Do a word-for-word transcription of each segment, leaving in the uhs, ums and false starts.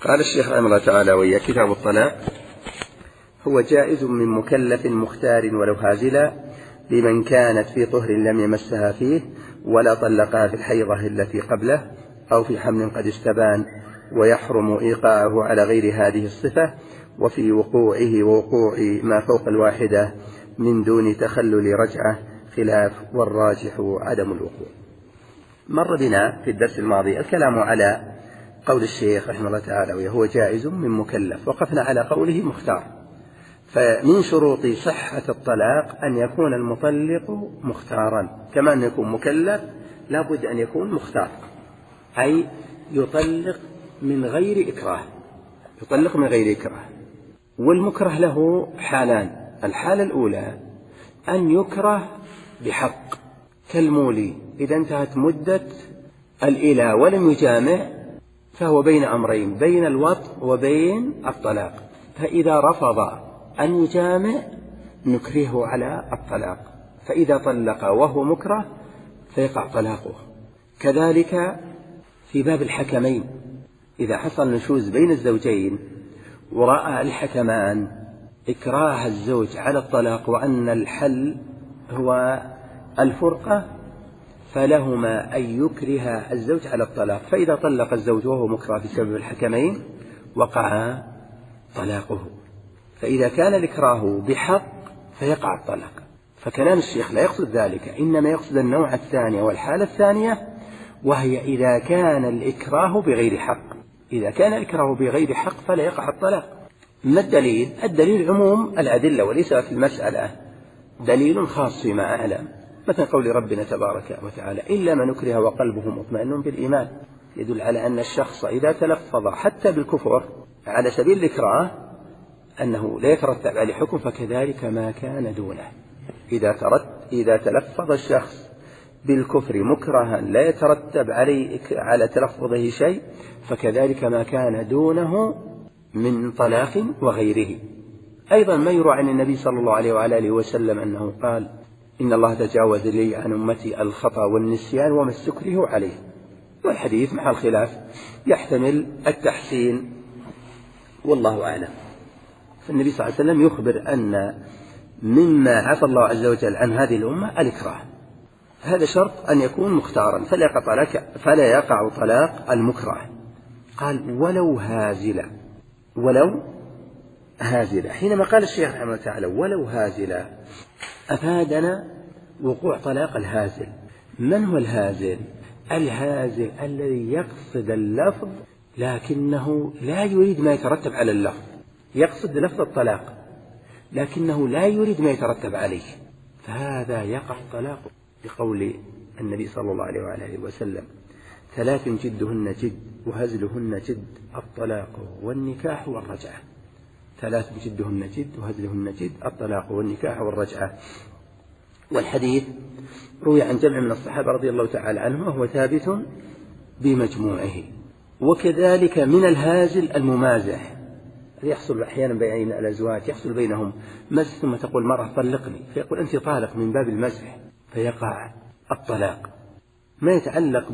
قال الشيخ رحمه الله تعالى: ويا كتاب الطلاق هو جائز من مكلف مختار ولو هازلا لمن كانت في طهر لم يمسها فيه ولا طلقها في الحيضة التي قبله أو في حمل قد استبان، ويحرم إيقاعه على غير هذه الصفة وفي وقوعه ووقوع ما فوق الواحدة من دون تخلل رجعة خلاف، والراجح عدم الوقوع. مر بنا في الدرس الماضي الكلام على قول الشيخ رحمه الله تعالى وهو جائز من مكلف، وقفنا على قوله مختار. فمن شروط صحة الطلاق أن يكون المطلق مختارا، كما أن يكون مكلف لابد أن يكون مختار، أي يطلق من غير إكراه، يطلق من غير إكراه. والمكره له حالان: الحالة الأولى أن يكره بحق كالمولي، إذا انتهت مدة الإله ولم يجامع فهو بين أمرين، بين الوطء وبين الطلاق، فإذا رفض أن يجامع نكرهه على الطلاق، فإذا طلق وهو مكره فيقع طلاقه. كذلك في باب الحكمين، إذا حصل نشوز بين الزوجين ورأى الحكمان إكراه الزوج على الطلاق وأن الحل هو الفرقة فلهما أن يكره الزوج على الطلاق، فإذا طلق الزوج وهو مكره بسبب الحكمين وقع طلاقه. فإذا كان الإكراه بحق فيقع الطلاق. فكلام الشيخ لا يقصد ذلك، إنما يقصد النوع الثاني والحالة الثانية، وهي إذا كان الإكراه بغير حق. إذا كان الإكراه بغير حق فلا يقع الطلاق. ما الدليل؟ الدليل عموم الأدلة، وليس في المسألة دليل خاص فيما أعلم، مثل قول ربنا تبارك وتعالى: إلا من أكره وقلبه مطمئن بالإيمان، يدل على أن الشخص إذا تلفظ حتى بالكفر على سبيل الإكراه أنه لا يترتب عليه حكم، فكذلك ما كان دونه. إذا ترت إذا تلفظ الشخص بالكفر مكرها لا يترتب عليه على تلفظه شيء، فكذلك ما كان دونه من طلاق وغيره. أيضا ما يروى عن النبي صلى الله عليه وعلى آله وسلم أنه قال: إن الله تجاوز لي عن أمتي الخطأ والنسيان وما استكره عليه. والحديث مع الخلاف يحتمل التحسين والله أعلم. فالنبي صلى الله عليه وسلم يخبر أن مما عفى الله عز وجل عن هذه الأمة الإكراه. هذا شرط أن يكون مختارا فلا يقع طلاق, فلا يقع طلاق المكره. قال: ولو هازلا. ولو هازلا، حينما قال الشيخ رحمه الله تعالى ولو هازلا أفادنا وقوع طلاق الهازل. من هو الهازل؟ الهازل الذي يقصد اللفظ لكنه لا يريد ما يترتب على اللفظ، يقصد لفظ الطلاق لكنه لا يريد ما يترتب عليه، فهذا يقع طلاق بقول النبي صلى الله عليه وآله وسلم: ثلاث جدهن جد وهزلهن جد، الطلاق والنكاح والرجعة. ثلاث جدهن جد وهزلهن جد، الطلاق والنكاح والرجعة. والحديث روي عن جمع من الصحابة رضي الله تعالى عنهم وهو ثابت بمجموعه. وكذلك من الهازل الممازح، يحصل أحيانا بين الأزواج يحصل بينهم مزح ثم تقول مرة طلقني، فيقول أنت طالق من باب المزح فيقع الطلاق. ما يتعلق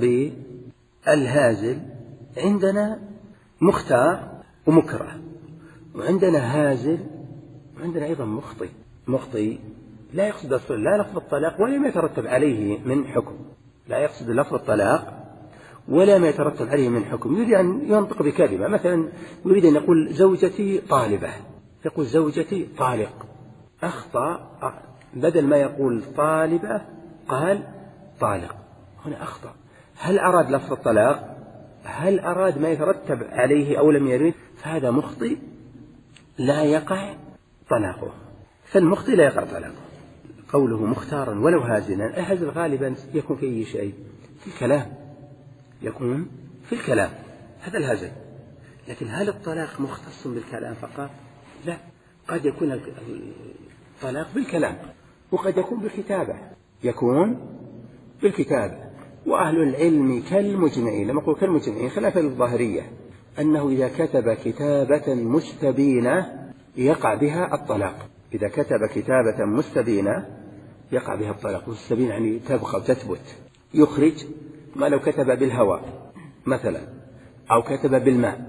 بالهازل عندنا مختار ومكره، وعندنا هازل، وعندنا أيضا مخطئ. مخطئ لا يقصد لا لفظ الطلاق ولا ما يترتب عليه من حكم، لا يقصد لفظ الطلاق ولا ما يترتب عليه من حكم، يريد أن ينطق بكلمة، مثلا يريد أن يقول زوجتي طالبة، يقول زوجتي طالق، أخطأ، بدل ما يقول طالبة قال طالق، هنا أخطأ. هل أراد لفظ الطلاق؟ هل أراد ما يترتب عليه أو لم يريد؟ فهذا مخطئ لا يقع طلاقه. فالمخطئ لا يقع طلاقه. قوله مختارا ولو هازلا، الهزل غالبا يكون في أي شيء، في الكلام، يكون في الكلام، هذا الهزل. لكن هل الطلاق مختص بالكلام فقط؟ لا، قد يكون الطلاق بالكلام وقد يكون بالكتابة، يكون بالكتابة. وأهل العلم كالمجمعين، لما أقول كالمجمعين خلافا للظاهرية، أنه إذا كتب كتابة مستبينة يقع بها الطلاق. إذا كتب كتابة مستبينة يقع بها الطلاق. مستبين يعني تبقى وتثبت، يخرج. ما لو كتب بالهواء مثلا أو كتب بالماء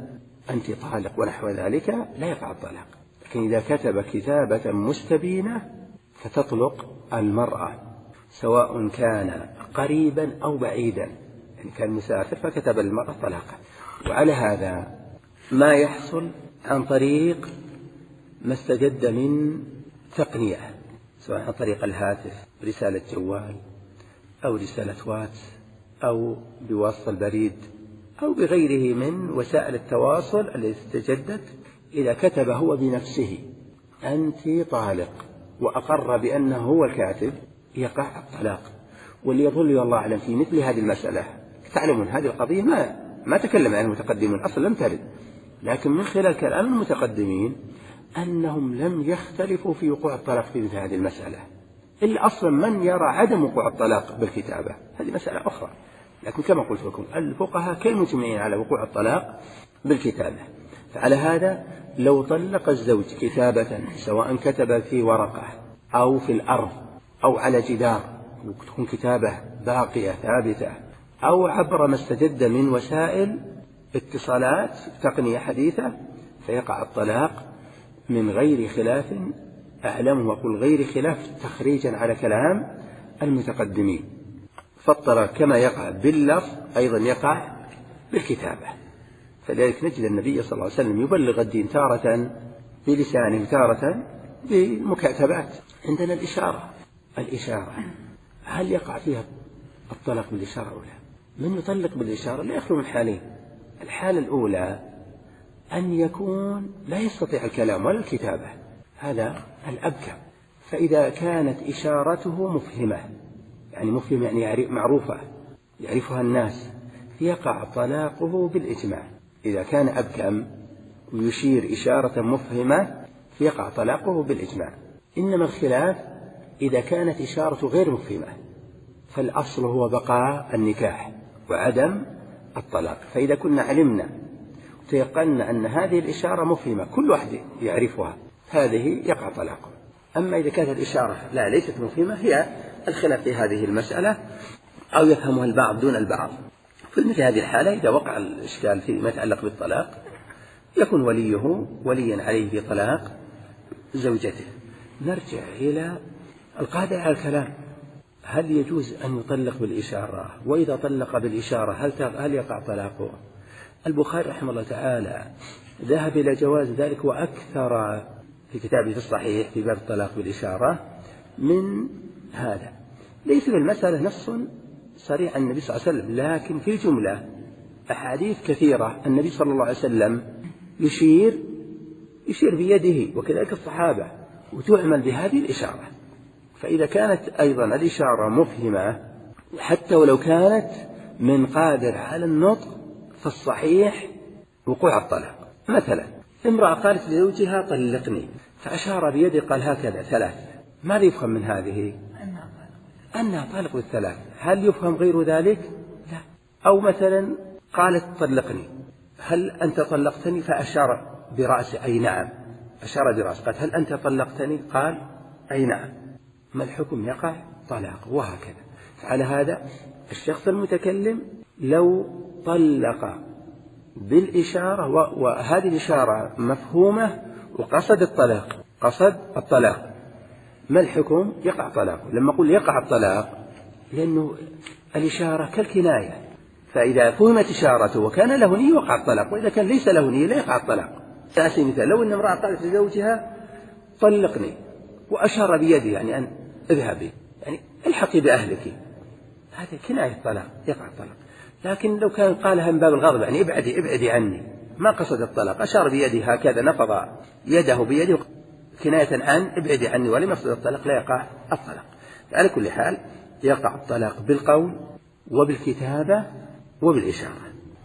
أنت طالق ونحو ذلك لا يقع الطلاق. لكن إذا كتب كتابة مستبينة فتطلق المرأة، سواء كان قريبا أو بعيدا، يعني كان مسافر فكتب المرأة طلاقا. وعلى هذا ما يحصل عن طريق ما استجد من تقنية، سواء عن طريق الهاتف، رسالة جوال أو رسالة واتس أو بواسطة البريد أو بغيره من وسائل التواصل التي استجدت. إذا كتب هو بنفسه أنت طالق وأقر بأنه هو الكاتب يقع الطلاق. واللي يظل والله أعلم في مثل هذه المسألة، تعلمون هذه القضية ما ما تكلم عنها المتقدمون، أصلا لم ترد، لكن من خلال كلام المتقدمين أنهم لم يختلفوا في وقوع الطلاق في مثل هذه المسألة، إلا أصلا من يرى عدم وقوع الطلاق بالكتابة، هذه مسألة أخرى. لكن كما قلت لكم الفقهاء كالمجمعين على وقوع الطلاق بالكتابة. فعلى هذا لو طلق الزوج كتابة، سواء كتب في ورقة أو في الأرض أو على جدار وتكون كتابة باقية ثابتة، أو عبر ما استجد من وسائل اتصالات تقنية حديثة، فيقع الطلاق من غير خلاف، أعلم وأقول غير خلاف تخريجا على كلام المتقدمين. فالطلاق كما يقع باللفظ أيضا يقع بالكتابة. فلذلك نجد النبي صلى الله عليه وسلم يبلغ الدين تارة بلسانه تارة بمكاتبات. عندنا الإشارة، الإشارة هل يقع فيها الطلاق بالإشارة أو لا؟ من يطلق بالإشارة لا يخلو من حالين. الحالة الأولى أن يكون لا يستطيع الكلام ولا الكتابة، هذا الأبكى. فإذا كانت إشارته مفهمة، يعني مفهمة يعني معروفة يعرفها الناس، يقع طلاقه بالإجماع. إذا كان أبكم ويشير إشارة مفهمة فيقع طلاقه بالإجماع. إنما الخلاف إذا كانت إشارة غير مفهمة، فالأصل هو بقاء النكاح وعدم الطلاق. فإذا كنا علمنا وتيقنا أن هذه الإشارة مفهمة كل واحد يعرفها، هذه يقع طلاقه. أما إذا كانت الإشارة لا ليست مفهمة، هي الخلاف في هذه المسألة، أو يفهمها البعض دون البعض. في مثل هذه الحالة إذا وقع الإشكال فيما يتعلق بالطلاق يكون وليه وليا عليه في طلاق زوجته. نرجع إلى القاعدة على الكلام، هل يجوز أن يطلق بالإشارة؟ وإذا طلق بالإشارة هل هل يقع طلاقه؟ البخاري رحمه الله تعالى ذهب إلى جواز ذلك، وأكثر في كتابه في الصحيح في باب الطلاق بالإشارة من هذا. ليس بالمسألة نص صريح عن النبي صلى الله عليه وسلم، لكن في الجملة أحاديث كثيرة النبي صلى الله عليه وسلم يشير يشير بيده وكذلك الصحابة، وتعمل بهذه الإشارة. فإذا كانت أيضا الإشارة مفهمة حتى ولو كانت من قادر على النطق، فالصحيح وقوع الطلاق. مثلا امرأة قالت لزوجها طلقني، فأشار بيده قال هكذا ثلاث، ماذا يفهم من هذه؟ أنها طالق بالثلاث. هل يفهم غير ذلك؟ لا. أو مثلا قالت طلقني، هل أنت طلقتني؟ فأشار برأسه أي نعم، أشار برأسه. قال هل أنت طلقتني؟ قال أي نعم. ما الحكم؟ يقع طلاق. وهكذا. فعلى هذا الشخص المتكلم لو طلق بالإشارة وهذه الإشارة مفهومة وقصد الطلاق قصد الطلاق ما الحكم؟ يقع طلاقه. لما أقول يقع الطلاق لأنه الإشارة كالكناية، فإذا فهمت إشارته وكان له نية وقع الطلاق، وإذا كان ليس له نية لا يقع الطلاق. سأسي مثال، لو أن امرأة قالت لزوجها طلقني وأشار بيده يعني أن اذهبي، يعني الحقي بأهلك، هذه كناية طلاق يقع الطلاق. لكن لو كان قالها من باب الغضب يعني ابعدي ابعدي عني، ما قصد الطلاق، أشار بيده هكذا، نفض يده بيده كناية عن ابعدي عني ولم يقصد الطلاق، لا يقع الطلاق. على كل حال يقع الطلاق بالقول وبالكتابة وبالإشارة.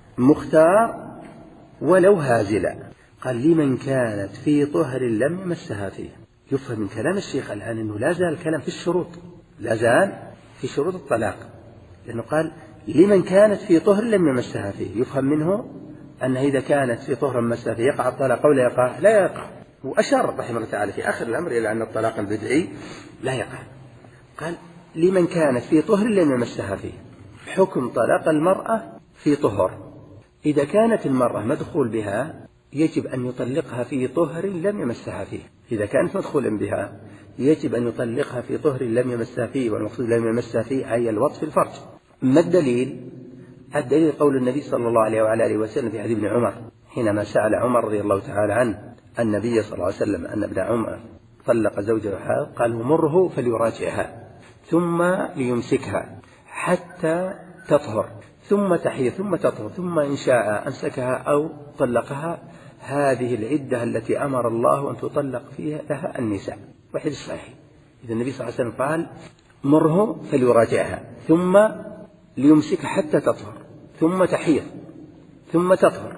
مختار ولو هازلا. قال لمن كانت في طهر لم يمسها فيه. يفهم من كلام الشيخ الآن أنه لا زال الكلام في الشروط، لا زال في شروط الطلاق، لأنه قال لمن كانت في طهر لم يمسها فيه. يفهم منه أنه إذا كانت في طهر مسها فيه يقع الطلاق أو لا يقع؟ لا يقع. وأشار رحمه الله تعالى في آخر الأمر إلى أن الطلاق البدعي لا يقع. قال لمن كانت في طهر لم يمسها فيه. حكم طلاق المرأة في طهر، إذا كانت المرأة مدخول بها يجب أن يطلقها في طهر لم يمسها فيه. إذا كانت مدخولا بها يجب أن يطلقها في طهر لم يمسها فيه، والمقصود لم يمسها فيه أي الوطء في الفرج. ما الدليل؟ الدليل قول النبي صلى الله عليه وعلى آله وسلم في حديث ابن عمر حينما سأل عمر رضي الله تعالى عنه النبي صلى الله عليه وسلم أن ابن عمر طلق زوجه حائض، قال مره فليراجعها ثم ليمسكها حتى تطهر ثم تحيض ثم تطهر ثم إن شاء أمسكها أو طلقها. هذه العدة التي أمر الله أن تطلق فيها لها النساء. واحد الصحيح. إذا النبي صلى الله عليه وسلم قال مره فليراجعها ثم ليمسكها حتى تطهر ثم تحيض ثم تطهر،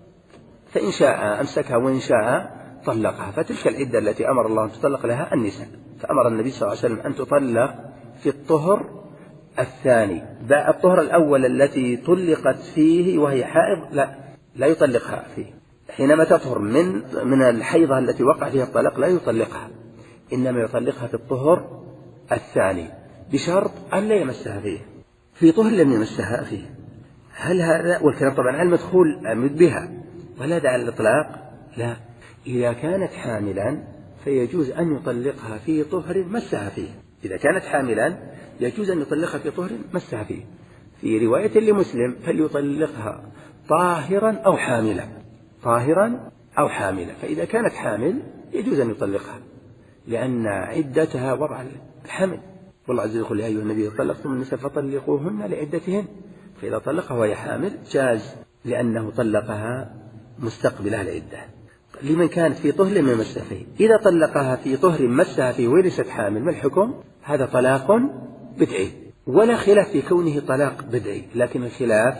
فإن شاء أمسكها وإن شاء طلقها. فتلك العدة التي أمر الله أن تطلق لها النساء، فأمر النبي صلى الله عليه وسلم أن تطلق في الطهر الثاني. الطهر الأول التي طلقت فيه وهي حائض لا لا يطلقها فيه. حينما تطهر من من الحيضة التي وقع فيها الطلاق لا يطلقها، إنما يطلقها في الطهر الثاني بشرط أن لا يمسها فيه. في طهر لم يمسها فيه، هل هذا والكلام طبعا على المدخول بها ولا داعي للإطلاق؟ لا. إذا كانت حاملا فيجوز أن يطلقها في طهر مسها فيه. إذا كانت حاملا يجوز أن يطلقها في طهر مسها فيه. في رواية لمسلم فليطلقها طاهرا أو حاملا، طاهرا أو حاملا. فإذا كانت حامل يجوز أن يطلقها لأن عدتها وضع الحمل، والله عز وجل يقول يا أيها النبي طلقتم النساء فطلقوهن لعدتهن، فإذا طلقها وهي حامل جاز لأنه طلقها مستقبلها العدة. لمن كانت في طهر لم يمسها فيه. إذا طلقها في طهر مسها فيه وليست حامل ما الحكم؟ هذا طلاق بدعي، ولا خلاف في كونه طلاق بدعي، لكن الخلاف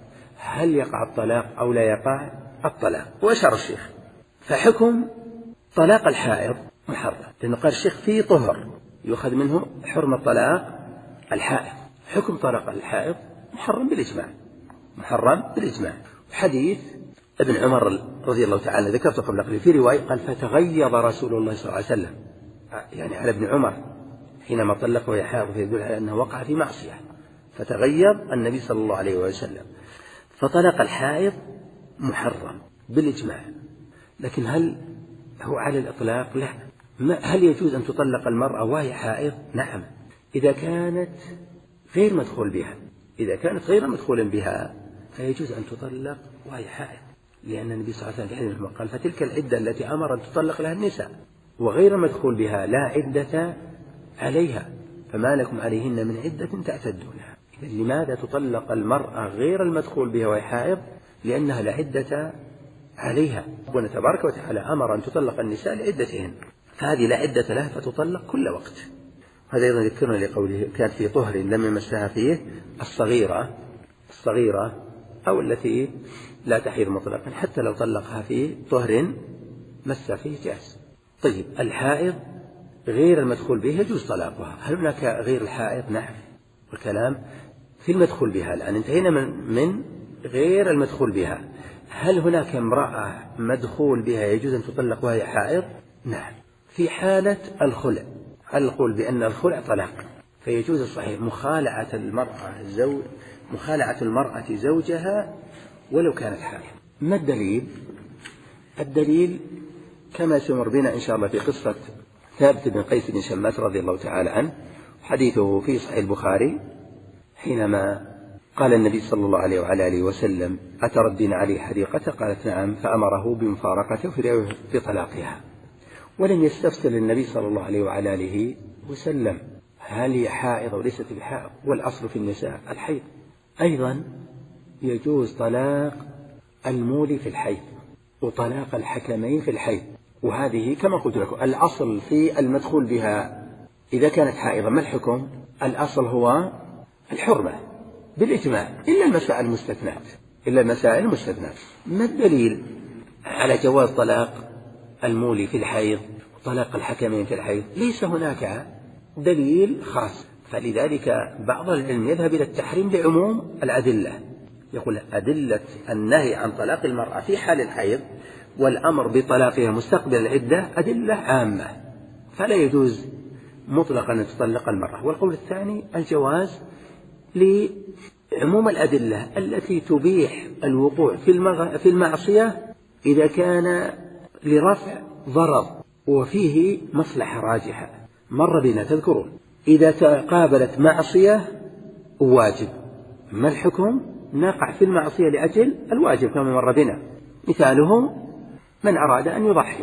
هل يقع الطلاق أو لا يقع الطلاق. وأشار الشيخ فحكم طلاق الحائض محرم، لأنه قال الشيخ في طهر يؤخذ منه حرمة طلاق الحائض. حكم طلاق الحائض محرم بالإجماع، محرم بالإجماع. حديث ابن عمر رضي الله تعالى ذكرته قبل قليل في رواية قال فتغيظ رسول الله صلى الله عليه وسلم، يعني على ابن عمر حينما طلق وهي حائض، فيدل على أنه وقع في معصية، فتغيظ النبي صلى الله عليه وسلم. فطلق الحائض محرم بالإجماع، لكن هل هو على الإطلاق؟ لا. هل يجوز أن تطلق المرأة وهي حائض؟ نعم، إذا كانت غير مدخول بها. إذا كانت غير مدخول بها فيجوز أن تطلق وهي حائض، لأن النبي صلى الله عليه وسلم قال فتلك العدة التي أمر أن تطلق لها النساء، وغير مدخول بها لا عدة عليها، فما لكم عليهن من عدة تعتدونها. إذا لماذا تطلق المرأة غير المدخول بها وهي حائض؟ لأنها لا عدة عليها، ربنا تبارك وتعالى أمر أن تطلق النساء لعدتهن، فهذه لا عدة لها فتطلق كل وقت. هذا أيضا ذكرنا لقوله كانت في طهر لم يمسها فيه الصغيرة الصغيرة أو التي لا تحيض مطلقا، حتى لو طلقها في طهر مس فيه جاز. طيب الحائض غير المدخول به يجوز طلاقها. هل هناك غير الحائض؟ نعم، والكلام في المدخول بها. الآن انتهينا من, من غير المدخول بها. هل هناك امرأة مدخول بها يجوز أن تطلق وهي حائض؟ نعم، في حالة الخلع. هل نقول بأن الخلع طلاق؟ فيجوز الصحيح مخالعة المرأة زوج مخالعة المرأة زوجها ولو كانت حائض. ما الدليل؟ الدليل كما سيمر بنا إن شاء الله في قصة ثابت بن قيس بن شماس رضي الله تعالى عنه، حديثه في صحيح البخاري حينما قال النبي صلى الله عليه وعلى آله وسلم أتردين عليه حديقته؟ قالت نعم، فأمره بمفارقته في طلاقها. ولم يستفسر النبي صلى الله عليه وعلى آله وسلم هل هي حائض وليست بحائض، والأصل في النساء الحيض. أيضا يجوز طلاق المولي في الحيض وطلاق الحكمين في الحيض، وهذه كما قلت لكم الأصل في المدخول بها إذا كانت حائضة ما الحكم؟ الأصل هو الحرمة بالإجماع، إلا المسائل المستثنات إلا المسائل المستثنات. ما الدليل على جواز طلاق المولي في الحيض وطلاق الحكمين في الحيض؟ ليس هناك دليل خاص، فلذلك بعض العلم يذهب إلى التحريم لعموم الأدلة، يقول أدلة النهي عن طلاق المرأة في حال الحيض والأمر بطلاقها مستقبل العدة أدلة عامة، فلا يجوز مطلقا أن تطلق المرأة. والقول الثاني الجواز لعموم الأدلة التي تبيح الوقوع في المعصية إذا كان لرفع ضرر وفيه مصلحة راجحة مر بنا تذكرون. إذا تقابلت معصية وواجب، ما الحكم؟ نقع في المعصية لأجل الواجب كما مر بنا. مثاله من أراد أن يضحي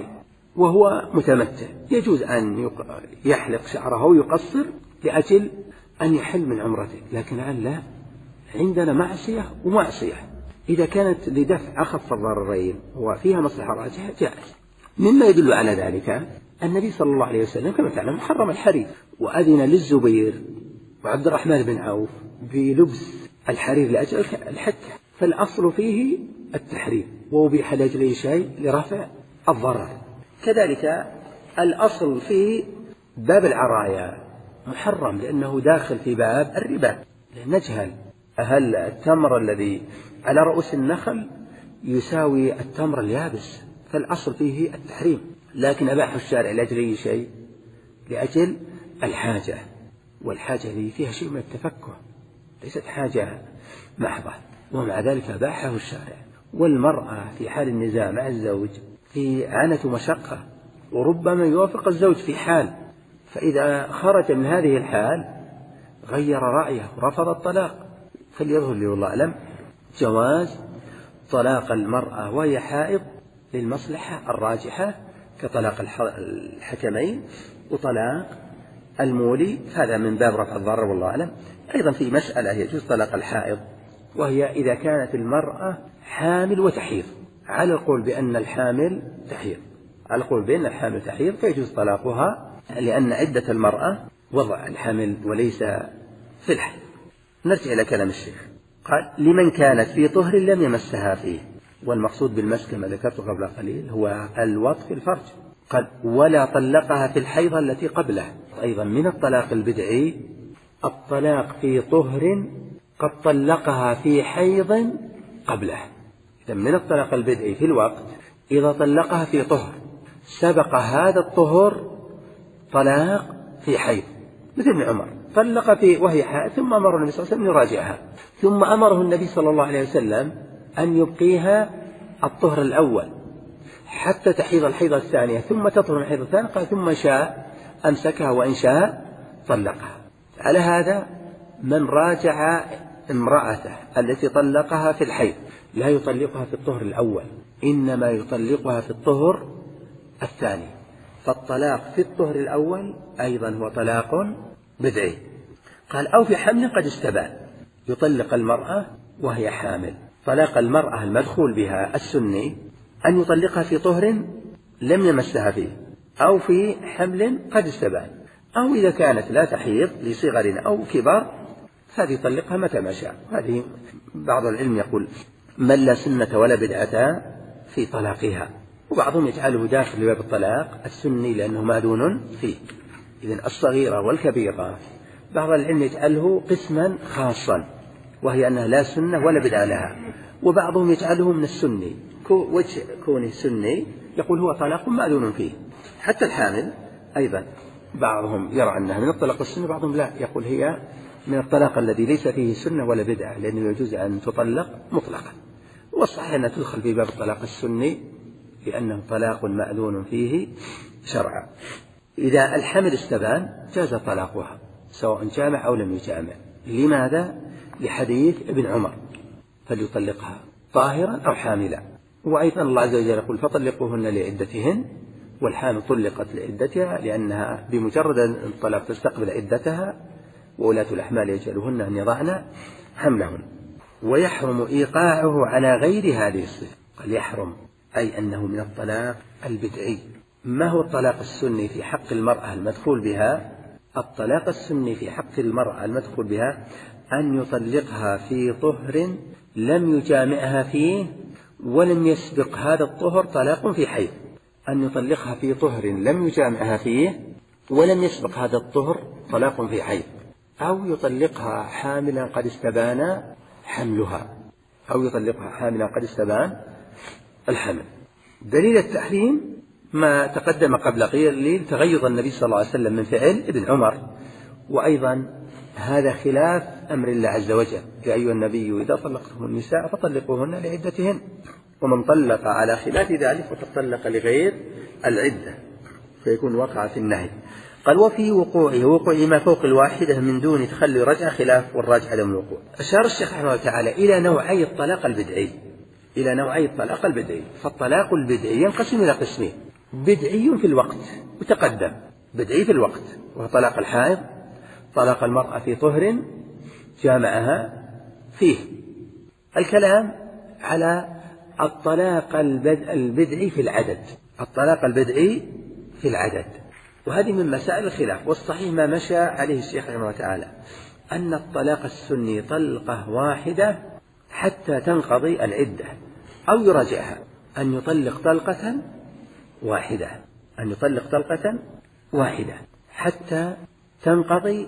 وهو متمتع، يجوز أن يحلق شعره ويقصر لأجل أن يحل من عمرته، لكن لا، عندنا معصية ومعصية. إذا كانت لدفع أخف الضررين وفيها مصلحة راجحة جائز. مما يدل على ذلك النبي صلى الله عليه وسلم كما تعلم حرم الحرير، وأذن للزبير وعبد الرحمن بن عوف بلبس الحرير لأجل الحكة، فالأصل فيه التحريم، وأبيح لأجل شيء لرفع الضرر. كذلك الأصل في باب العرايا محرم لأنه داخل في باب الربا. نجهل هل التمر الذي على رؤوس النخل يساوي التمر اليابس، فالأصل فيه التحريم، لكن أباح الشارع لأجل أي شيء؟ لأجل الحاجة، والحاجة هذه فيها شيء من التفكه، ليست حاجة محضة، ومع ذلك أباحه الشارع. والمرأة في حال النزاع مع الزوج في عنة مشقة، وربما يوافق الزوج في حال، فإذا خرج من هذه الحال غير رأيه ورفض الطلاق، فليظهر لي والله أعلم جواز طلاق المرأة وهي حائض للمصلحة الراجحة كطلاق الحكمين وطلاق المولي، هذا من باب رفع الضرر والله أعلم. أيضا في مسألة يجوز طلاق الحائض، وهي إذا كانت المرأة حامل وتحيض، على القول بأن الحامل تحيض، على القول بأن الحامل تحيض فيجوز طلاقها، لأن عدة المرأة وضع الحامل وليس في الحيض. نرجع إلى كلام الشيخ، قال لمن كانت في طهر لم يمسها فيه، والمقصود بالمس كما ذكرت قبل قليل هو الوطء في الفرج. قال ولا طلقها في الحيضة التي قبله. أيضا من الطلاق البدعي الطلاق في طهر قد طلقها في حيض قبله. إذا من الطلاق البدعي في الوقت إذا طلقها في طهر سبق هذا الطهر طلاق في حيض، مثل ابن عمر طلق في وهي حائض، ثم أمر النبي صلى الله عليه وسلم يراجعها، ثم أمره النبي صلى الله عليه وسلم أن يبقيها الطهر الأول حتى تحيض الحيضة الثانية، ثم تطهر الحيضة الثانية، قال ثم شاء أمسكها وإن شاء طلقها. على هذا من راجع امرأته التي طلقها في الحيض لا يطلقها في الطهر الأول، إنما يطلقها في الطهر الثاني، فالطلاق في الطهر الأول أيضا هو طلاق بدعي. قال أو في حمل قد استبان، يطلق المرأة وهي حامل. طلاق المرأة المدخول بها السني أن يطلقها في طهر لم يمسها فيه، أو في حمل قد استبان، أو إذا كانت لا تحيض لصغر أو كبر هذه يطلقها متى ما شاء. هذه بعض العلم يقول من لا سنة ولا بدعة في طلاقها، وبعضهم يجعله داخل باب الطلاق السني لأنه ماذون فيه. إذن الصغيرة والكبيرة بعض العلم يجعله قسما خاصا، وهي أنها لا سنة ولا بدعة لها، وبعضهم يجعله من السني، وجه كونه سني يقول هو طلاق ماذون فيه. حتى الحامل أيضا بعضهم يرى أنها من الطلاق السني، بعضهم لا، يقول هي من الطلاق الذي ليس فيه سنة ولا بدعة، لأنه يجوز أن تطلق مطلقا. والصحيح أنها تدخل في باب الطلاق السني لأنه طلاق مأذون فيه شرعا. إذا الحمل استبان جاز طلاقها سواء جامع أو لم يجامع. لماذا؟ لحديث ابن عمر فليطلقها طاهرا أو حاملا. وأيضا الله عز وجل يقول فطلقوهن لعدتهن، والحامل طلقت لعدتها لأنها بمجرد الطلاق تستقبل عدتها، وولاة الأحمال يجعلهن أن يضعن حملهن. ويحرم إيقاعه على غير هذه الصفة. قال يحرم أي أنه من الطلاق البدعي. ما هو الطلاق السني في حق المرأة المدخول بها؟ الطلاق السني في حق المرأة المدخول بها أن يطلقها في طهر لم يجامعها فيه ولم يسبق هذا الطهر طلاق في حيض، أن يطلقها في طهر لم يجامعها فيه ولم يسبق هذا الطهر طلاق في حيض، أو يطلقها حاملا قد استبان حملها، أو يطلقها حاملا قد استبان الحمل. دليل التحريم ما تقدم قبل قليل تغيظ النبي صلى الله عليه وسلم من فعل ابن عمر، وأيضا هذا خلاف أمر الله عز وجل: يا أيها النبي إذا طلقتم النساء فطلقوهن لعدتهن. ومن طلق على خلاف ذلك فقد طلق لغير العدة فيكون وقع في النهي. قال وفي وقوعه وقوع ما فوق الواحدة من دون تخلي رجعة خلاف والراجع عدم الوقوع. أشار الشيخ رحمه الله تعالى إلى نوعي الطلاق البدعي إلى نوعي الطلاق البدعي فالطلاق البدعي ينقسم إلى قسمين: بدعي في الوقت وتقدم، بدعي في الوقت وهو طلاق الحائض، طلاق المرأة في طهر جامعها فيه. الكلام على الطلاق البدعي في العدد، الطلاق البدعي في العدد، وهذه من مسائل الخلاف. والصحيح ما مشى عليه الشيخ رحمه الله تعالى أن الطلاق السني طلقة واحدة حتى تنقضي العدة أو يراجعها، أن يطلق طلقة واحدة أن يطلق طلقة واحدة حتى تنقضي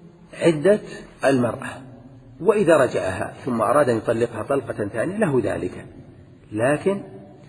عدة المرأة، وإذا رجعها ثم أراد أن يطلقها طلقة ثانية له ذلك، لكن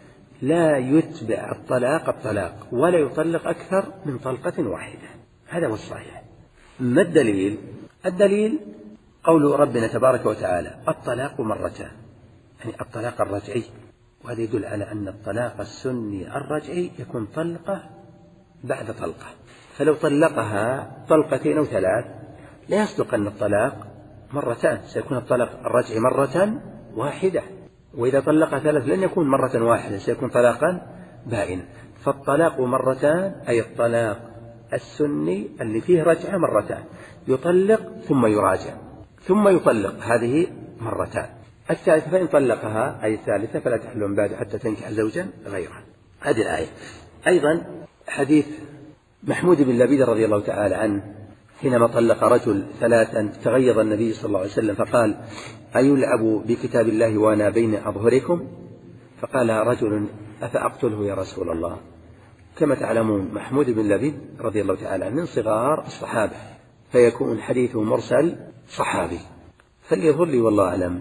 لا يتبع الطلاق الطلاق ولا يطلق أكثر من طلقة واحدة. هذا هو الصحيح. ما الدليل؟ الدليل قول ربنا تبارك وتعالى الطلاق مرتان، يعني الطلاق الرجعي، وهذا يدل على أن الطلاق السني الرجعي يكون طلقة بعد طلقة، فلو طلقها طلقتين أو ثلاث لا يصدق أن الطلاق مرتان، سيكون الطلاق الرجعي مرة واحدة، وإذا طلقها ثلاث لن يكون مرة واحدة، سيكون طلاقا بائنا. فالطلاق مرتان أي الطلاق السني اللي فيه رجعة مرتان، يطلق ثم يراجع ثم يطلق، هذه مرتان. الثالثة فإن طلقها أي الثالثة فلا تحل من بعد حتى تنكح زوجا غيره. هذه الآية. أيضا حديث محمود بن لبيد رضي الله تعالى عنه حينما طلق رجل ثلاثا تغيظ النبي صلى الله عليه وسلم فقال أيلعب بكتاب الله وأنا بين أظهركم؟ فقال رجل أفأقتله يا رسول الله؟ كما تعلمون محمود بن لبيد رضي الله تعالى عنه من صغار الصحابة، فيكون حديثه مرسل صحابي. فليظهر لي والله أعلم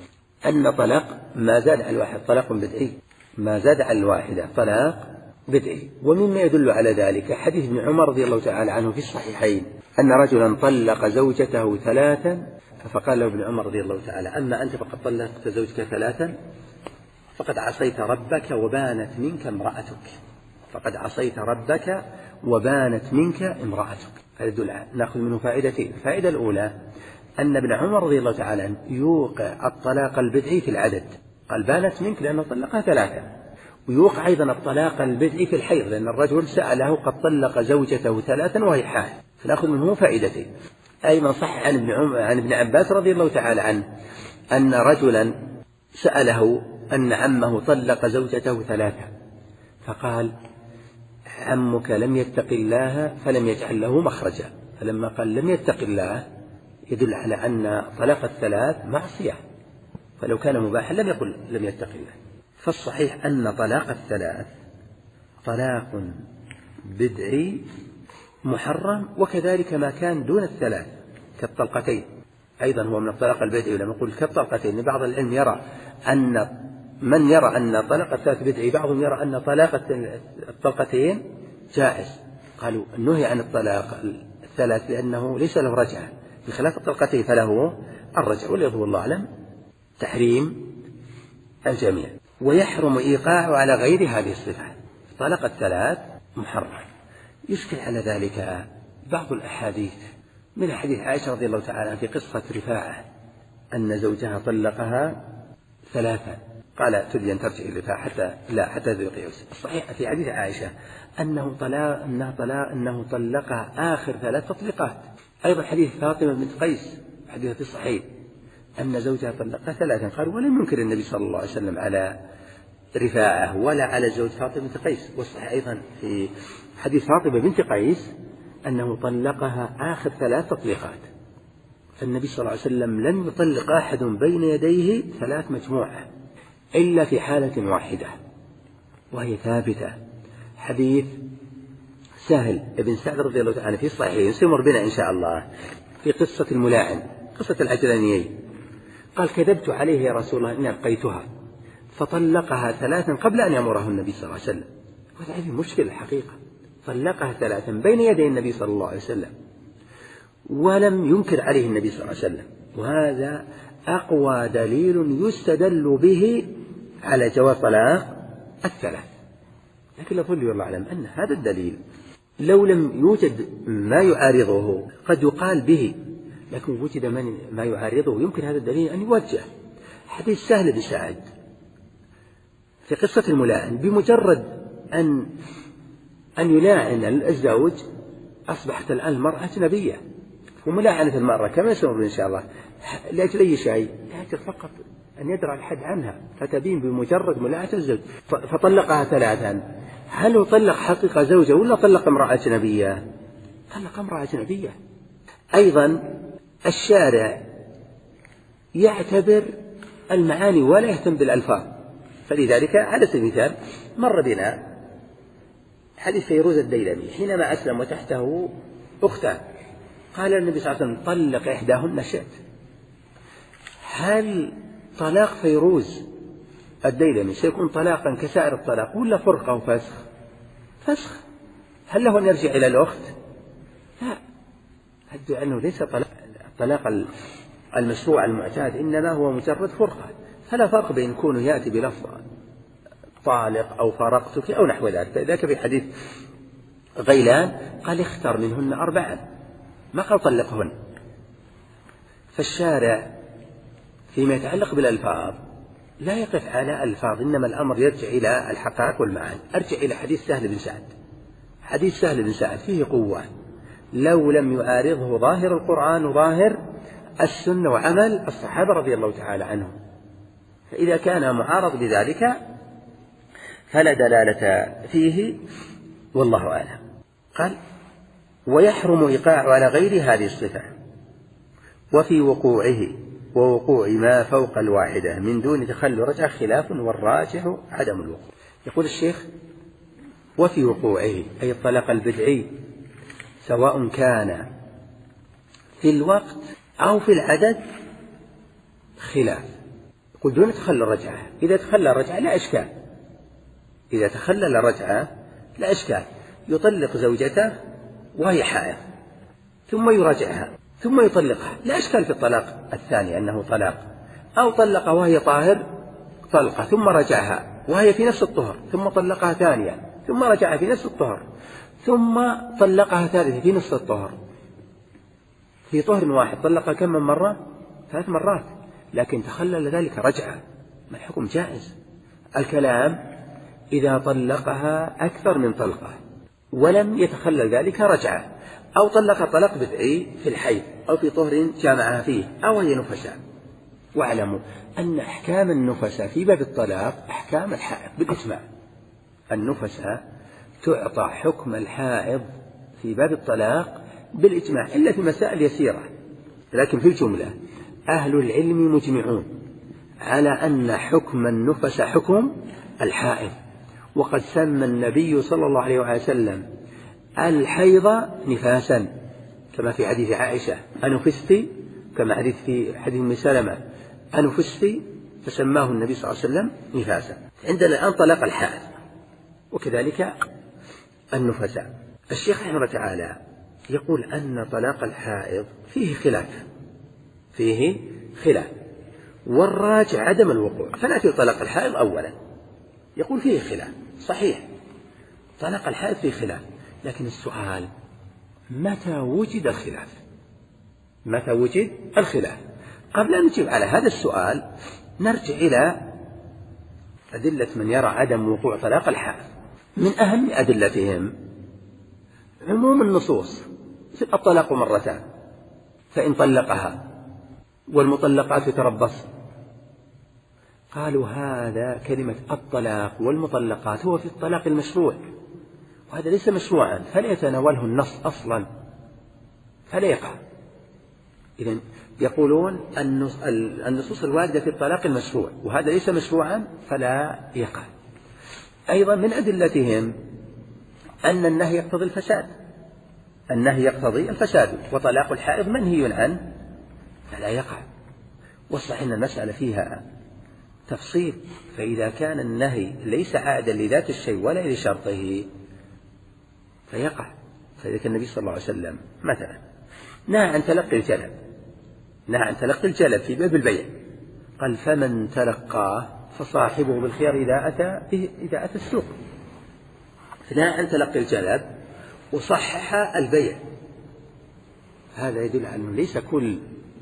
أن طلاق ما زاد على الواحد طلاق بدعي، ما زاد على الواحدة طلاق بدعي. ومما يدل على ذلك حديث ابن عمر رضي الله تعالى عنه في الصحيحين أن رجلا طلق زوجته ثلاثا فقال له ابن عمر رضي الله تعالى أما أنت فقد طلقت زوجك ثلاثا فقد عصيت ربك وبانت منك امرأتك، فقد عصيت ربك وبانت منك امرأتك. هذا يدل نأخذ منه فائدتين. الفائدة الأولى أن ابن عمر رضي الله تعالى عنه يوقع الطلاق البدعي في العدد، قال بانت منك لأنه طلقها ثلاثة، ويوقع أيضا الطلاق البدعي في الحيض لأن الرجل سأله قد طلق زوجته ثلاثا وهي حائض، فنأخذ منه فائدتين. أيضا صح عن ابن, عم... عن ابن عباس رضي الله تعالى عنه أن رجلا سأله أن عمه طلق زوجته ثلاثة فقال عمك لم يتق الله فلم يجعل له مخرجا، فلما قال لم يتق الله يدل على أن طلاق الثلاث معصية، فلو كان مباحا لم يقل لم يتق الله. فالصحيح أن طلاق الثلاث طلاق بدعي محرم، وكذلك ما كان دون الثلاث كالطلقتين أيضا هو من الطلاق البدعي. لما نقول كالطلقتين بعض العلم يرى أن من يرى أن طلاق الثلاث بدعي، بعضهم يرى أن طلاق الطلقتين جائز، قالوا نهي عن الطلاق الثلاث لأنه ليس له رجعة، بخلاف الطلقتين فله الرجعة، والله الله أعلم تحريم الجميع. ويحرم إيقاعه على غير هذه الصفات، طلاق الثلاث محرم. يشكل على ذلك بعض الأحاديث من حديث عائشة رضي الله تعالى في قصة رفاعة أن زوجها طلقها ثلاثة، قال تريد أن ترجع إلى رفاعة حتى لا حتى ذوق يوسف. الصحيح في حديث عائشة أنه طلاق أنه طلاق أنه طلقها آخر ثلاث تطليقات. أيضا حديث فاطمة بنت قيس حديث في الصحيح أن زوجها طلقها ثلاثا، قال ولم ينكر النبي صلى الله عليه وسلم على رفاعة ولا على زوج فاطمة بنت قيس. والصحيح أيضا في حديث فاطمة بنت قيس أنه طلقها آخر ثلاث تطليقات، فالنبي صلى الله عليه وسلم لم يطلق أحد بين يديه ثلاث مجموعة إلا في حالة واحدة وهي ثابتة، حديث سهل بن سعد رضي الله تعالى في الصحيح سيمر بنا إن شاء الله في قصة الملاعن، قصة العجلانيين، قال كذبت عليه يا رسول الله إني أبقيتها، فطلقها ثلاثا قبل أن يأمره النبي صلى الله عليه وسلم. وهذه مشكلة الحقيقة، طلقها ثلاثا بين يدي النبي صلى الله عليه وسلم ولم ينكر عليه النبي صلى الله عليه وسلم، وهذا أقوى دليل يستدل به على جواز طلاق الثلاث. لكن يظل والله أعلم أن هذا الدليل لو لم يوجد ما يعارضه قد يقال به، لكن وجد من ما يعارضه يمكن هذا الدليل أن يوجه. حديث سهل بن سعد في قصة الملاعن، بمجرد أن أن يلاعن الزوج أصبحت الآن المرأة أجنبية، وملاعنة المرأة كما سنقول إن شاء الله لأجل أي شيء، لأجل فقط أن يدرى الحد عنها فتبين بمجرد ملاعنة الزوج. فطلقها ثلاثا، هل هو طلق حقيقة زوجة ولا طلق امرأة أجنبية؟ طلق امرأة أجنبية. أيضا الشارع يعتبر المعاني ولا يهتم بالألفاظ، فلذلك على سبيل المثال مر بنا حديث فيروز الديلمي حينما أسلم وتحته أخته، قال النبي صلى الله عليه وسلم طلق إحداهن شئت. هل طلاق فيروز الديلمي سيكون طلاقا كسائر الطلاق ولا فرقة وفسخ؟ فسخ. هل له أن يرجع إلى الأخت؟ لا، هدوا أنه ليس طلاق الطلاق المشروع المعتاد، إنما هو مجرد فرقة، فلا فرق بين كونه يأتي بلفظ طالق أو فارقتك أو نحو ذلك. ذاك في حديث غيلان قال اختر منهن أربعا، ما قال طلقهن. فالشارع فيما يتعلق بالألفاظ لا يقف على ألفاظ، إنما الأمر يرجع إلى الحقائق والمعاني. أرجع إلى حديث سهل بن سعد. حديث سهل بن سعد فيه قوة لو لم يعارضه ظاهر القرآن وظاهر السنة وعمل الصحابة رضي الله تعالى عنهم، فإذا كان معارض بذلك فلا دلالة فيه والله أعلم. قال ويحرم إيقاع على غير هذه الصفة وفي وقوعه ووقوع ما فوق الواحدة من دون تخلي رجعة خلاف والراجح عدم الوقوع. يقول الشيخ وفي وقوعه أي الطلاق البدعي سواء كان في الوقت أو في العدد خلاف. يقول دون تخلي الرجعة، إذا تخلى الرجعة لا إشكال، إذا تخلى الرجعة لا إشكال، يطلق زوجته وهي حائض ثم يراجعها ثم يطلقها، لا إشكال في الطلاق الثاني أنه طلاق، أو طلق وهي طاهر طلقة ثم رجعها وهي في نفس الطهر ثم طلقها ثانية ثم رجعها في نفس الطهر ثم طلقها ثالثة في نفس الطهر، في طهر واحد طلقها كم من مرة؟ ثلاث مرات، لكن تخلل ذلك رجعة، ما الحكم جائز. الكلام إذا طلقها أكثر من طلقة ولم يتخلل ذلك رجعة، أو طلق طلاق بدعي في الحيض أو في طهر جامعها فيه أو هي نفساء. واعلموا أن أحكام النفساء في باب الطلاق أحكام الحائض بالإجماع، النفساء تعطى حكم الحائض في باب الطلاق بالإجماع إلا في مسائل يسيرة، لكن في الجملة أهل العلم مجمعون على أن حكم النفساء حكم الحائض. وقد سمى النبي صلى الله عليه وسلم الحيض نفاسا كما في حديث عائشة أنفستي، كما حديث في حديث أم سلمة أنفستي، فسماه النبي صلى الله عليه وسلم نفاسا. عندنا الآن طلاق الحائض وكذلك النفساء. الشيخ رحمه الله تعالى يقول أن طلاق الحائض فيه خلاف، فيه خلاف والراجع عدم الوقوع. فنأتي طلاق الحائض أولا، يقول فيه خلاف صحيح، طلاق الحائض فيه خلاف، لكن السؤال متى وجد الخلاف؟ متى وجد الخلاف؟ قبل أن نجيب على هذا السؤال نرجع إلى أدلة من يرى عدم وقوع طلاق الحائض. من أهم أدلتهم عموم النصوص، الطلاق مرتان فإن طلقها والمطلقات يتربصن، قالوا هذا كلمة الطلاق والمطلقات هو في الطلاق المشروع، وهذا ليس مشروعا فلا يتناوله النص أصلا فلا يقع. إذن يقولون النصوص الواردة في الطلاق المشروع وهذا ليس مشروعا فلا يقع. أيضا من أدلتهم أن النهي يقتضي الفساد، النهي يقتضي الفساد، وطلاق الحائض منهي عنه فلا يقع. والصحيح أن المسألة فيها تفصيل، فإذا كان النهي ليس عائدا لذات الشيء ولا لشرطه فيقع. فإذا كان النبي صلى الله عليه وسلم مثلا نهى عن تلقي الجلب، نهى عن تلقي الجلب في باب البيع، قال فمن تلقاه فصاحبه بالخيار إذا أتى, إذا أتى السوق. ثناء عن تلقي الجلب وصحح البيع. هذا يدل على أنه ليس كل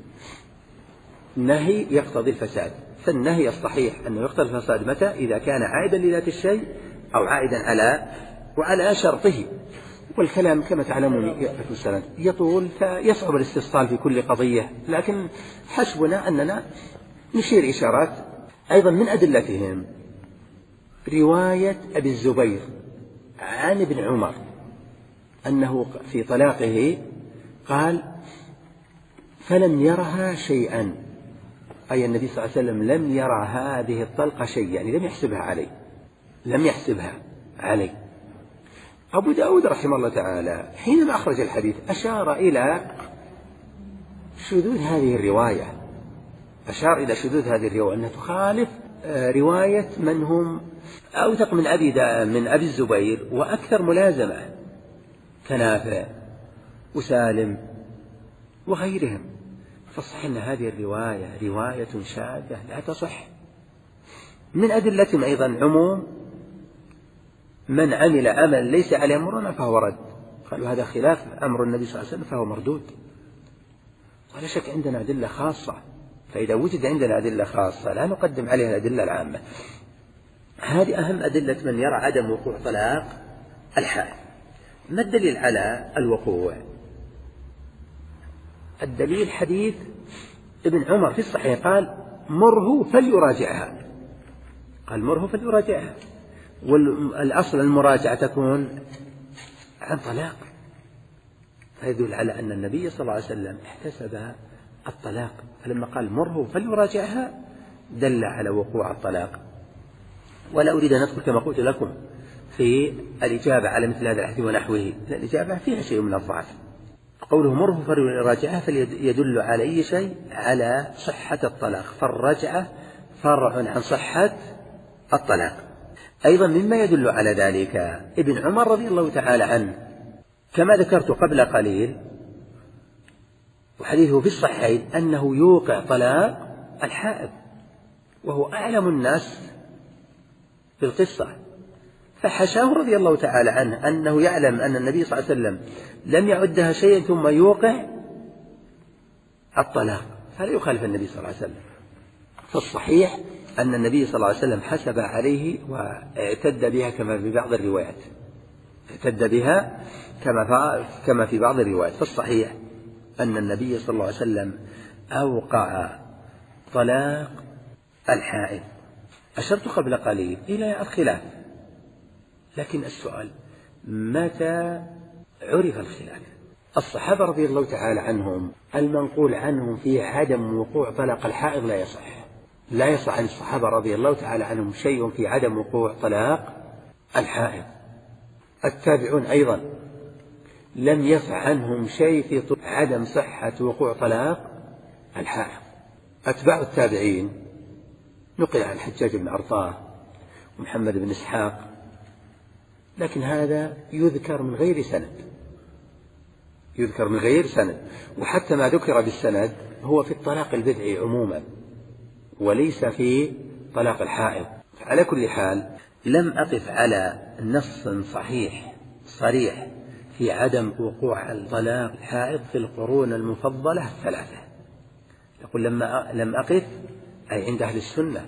نهي يقتضي الفساد، فالنهي الصحيح أنه يقتضي الفساد متى؟ إذا كان عائدا لذات الشيء أو عائدا على وعلى شرطه. والكلام كما تعلمون يطول فيصعب الاستفصال في كل قضية، لكن حسبنا أننا نشير إشارات. أيضا من أدلتهم رواية أبي الزبير عن ابن عمر أنه في طلاقه قال فلم يرها شيئا، أي النبي صلى الله عليه وسلم لم يرى هذه الطلقة شيء، يعني لم يحسبها عليه لم يحسبها عليه. أبو داود رحمه الله تعالى حينما أخرج الحديث أشار إلى شذوذ هذه الرواية، أشار إلى شذوذ هذه الرواية أنها تخالف رواية من هم أوثق من أبي من أبي الزبير وأكثر ملازمة كنافع وسالم وغيرهم. فصح أن هذه الرواية رواية شاذة لا تصح. من أدلتهم أيضا عموم من عمل عمل ليس عليه أمرنا فهو رد، قالوا هذا خلاف أمر النبي صلى الله عليه وسلم فهو مردود. ولا شك عندنا أدلة خاصة، فإذا وجد عندنا أدلة خاصة لا نقدم عليها الأدلة العامة. هذه أهم أدلة من يرى عدم وقوع طلاق الحائض. ما الدليل على الوقوع؟ الدليل حديث ابن عمر في الصحيح قال مره فليراجعها، قال مره فليراجعها، والأصل المراجعة تكون عن طلاق، فيدل على أن النبي صلى الله عليه وسلم احتسب الطلاق، فلما قال مره فليراجعها دل على وقوع الطلاق. ولا أريد أن أذكر كما قلت لكم في الإجابة على مثل هذا الحديث ونحوه، الإجابة فيها شيء من الضعف. قوله مره فليراجعها فليدل على أي شيء؟ على صحة الطلاق، فالرجعة فرع عن صحة الطلاق. أيضا مما يدل على ذلك ابن عمر رضي الله تعالى عنه كما ذكرت قبل قليل وحديثه في الصحيحين أنه يوقع طلاق الحائض، وهو أعلم الناس بالقصة، فحشاه رضي الله تعالى عنه أنه يعلم أن النبي صلى الله عليه وسلم لم يعدها شيئا ثم يوقع الطلاق، فلا يخالف النبي صلى الله عليه وسلم. فالصحيح أن النبي صلى الله عليه وسلم حسب عليه واعتد بها كما في بعض الروايات، اعتد بها كما كما في بعض الروايات. فالصحيح أن النبي صلى الله عليه وسلم أوقع طلاق الحائض. أشرت قبل قليل إلى الخلاف، لكن السؤال متى عرف الخلاف؟ الصحابة رضي الله تعالى عنهم المنقول عنهم في عدم وقوع طلاق الحائض لا يصح، لا يصح عن الصحابة رضي الله تعالى عنهم شيء في عدم وقوع طلاق الحائض. التابعون أيضا لم يصح عنهم شيء في عدم صحة وقوع طلاق الحائض. أتباع التابعين نقل عن الحجاج بن أرطاه ومحمد بن إسحاق، لكن هذا يذكر من غير سند، يذكر من غير سند، وحتى ما ذكر بالسند هو في الطلاق البدعي عموما وليس في طلاق الحائض. على كل حال لم أقف على نص صحيح صريح في عدم وقوع الطلاق الحائض في القرون المفضلة الثلاثة. يقول لما لم أقف أي عند أهل السنة،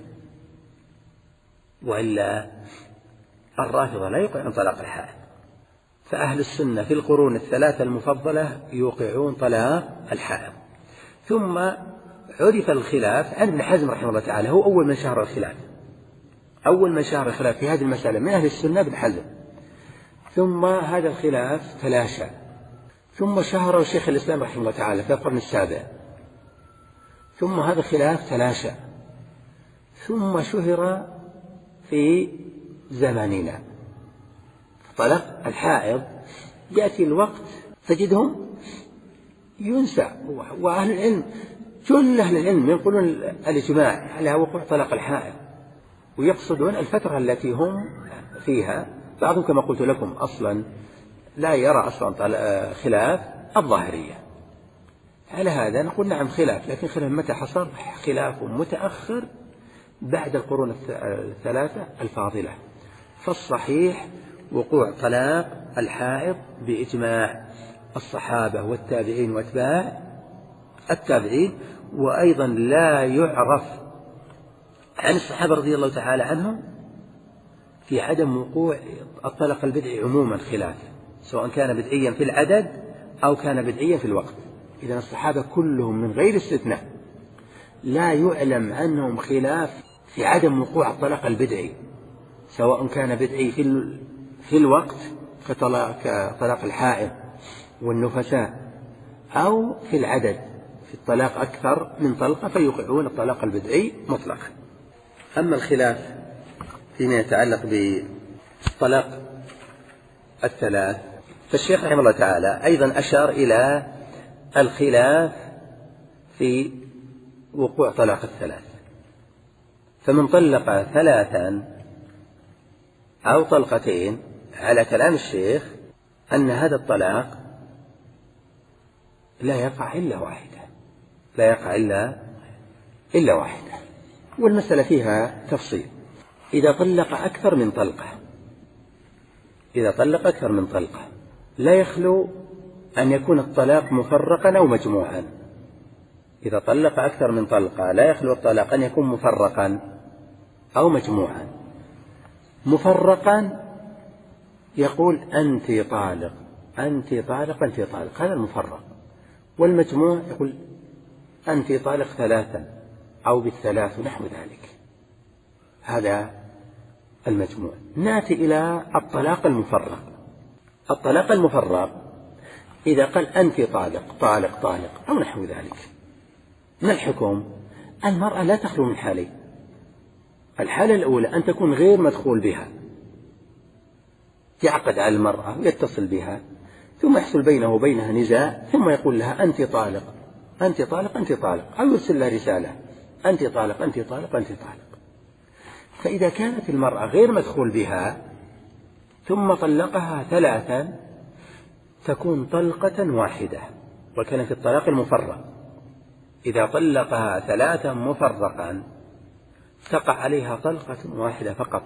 وإلا الرافضة لا يوقعون طلاق الحائض، فأهل السنة في القرون الثلاثة المفضلة يوقعون طلاق الحائض. ثم عرف الخلاف عن ابن حزم رحمه الله تعالى، هو أول من شهر الخلاف، أول من شهر الخلاف في هذه المسألة من أهل السنة ابن حزم. ثم هذا الخلاف تلاشى، ثم شهره شيخ الإسلام رحمه الله تعالى في القرن السابع، ثم هذا الخلاف تلاشى، ثم شهر في زماننا. طلاق الحائض يأتي الوقت تجدهم ينسى، وأهل العلم كل أهل العلم ينقلون الإجماع على وقوع طلاق الحائض، ويقصدون الفترة التي هم فيها. بعضهم كما قلت لكم أصلا لا يرى أصلا خلاف الظاهرية. على هذا نقول نعم خلاف، لكن خلاف متى حصل؟ خلاف متأخر بعد القرون الثلاثة الفاضلة. فالصحيح وقوع طلاق الحائض بإجماع الصحابة والتابعين واتباع التابعين، وأيضا لا يعرف عن الصحابة رضي الله تعالى عنهم في عدم وقوع الطلاق البدعي عموما خلاف، سواء كان بدعيا في العدد أو كان بدعيا في الوقت. إذن الصحابة كلهم من غير استثناء لا يعلم عنهم خلاف في عدم وقوع الطلاق البدعي، سواء كان بدعي في في الوقت كطلاق الحائض والنفساء، أو في العدد في الطلاق أكثر من طلقة فيوقعون الطلاق البدعي مطلقا. أما الخلاف فيما يتعلق بالطلاق الثلاث فالشيخ رحمه الله تعالى أيضا أشار إلى الخلاف في وقوع طلاق الثلاث. فمن طلق ثلاثا أو طلقتين على كلام الشيخ أن هذا الطلاق لا يقع إلا واحدة، لا يقع إلا إلا واحدة. والمسألة فيها تفصيل. إذا طلق أكثر من طلقة إذا طلق أكثر من طلقة لا يخلو أن يكون الطلاق مفرقا أو مجموعا. إذا طلق أكثر من طلقة لا يخلو الطلاق أن يكون مفرقا أو مجموعا. مفرقا يقول أنت طالق أنت طالق أنت طالق، هذا المفرق. والمجموع يقول أنت طالق ثلاثا أو بالثلاث نحو ذلك، هذا المجموع. نأتي إلى الطلاق المفرق. الطلاق المفرق إذا قال أنت طالق طالق طالق أو نحو ذلك، ما الحكم؟ المرأة لا تخلو من حالين. الحالة الأولى أن تكون غير مدخول بها، يعقد على المرأة ويتصل بها ثم يحصل بينه وبينها نزاع، ثم يقول لها أنت طالق أنت طالق أنت طالق، أو يرسل لها رسالة أنت طالق أنت طالق أنت طالق. فإذا كانت المرأة غير مدخول بها ثم طلقها ثلاثا تكون طلقة واحدة. وكان في الطلاق المفرق إذا طلقها ثلاثا مفرقا تقع عليها طلقة واحدة فقط.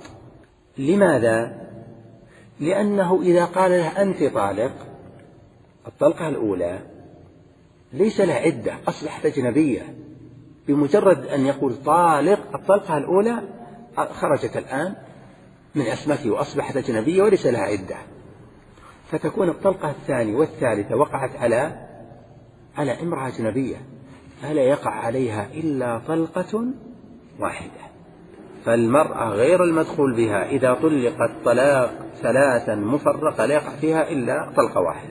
لماذا؟ لأنه إذا قال لها أنت طالق الطلقة الأولى ليس لها عدة، أصبحت أجنبية. بمجرد أن يقول طالق الطلقة الأولى خرجت الآن من عصمته وأصبحت أجنبية وليس لها عدة، فتكون الطلقة الثانية والثالثة وقعت على على امرأة أجنبية، فلا يقع عليها إلا طلقة واحدة. فالمرأة غير المدخول بها إذا طلقت طلاق ثلاثا مفرقة لا يقع فيها إلا طلقة واحدة.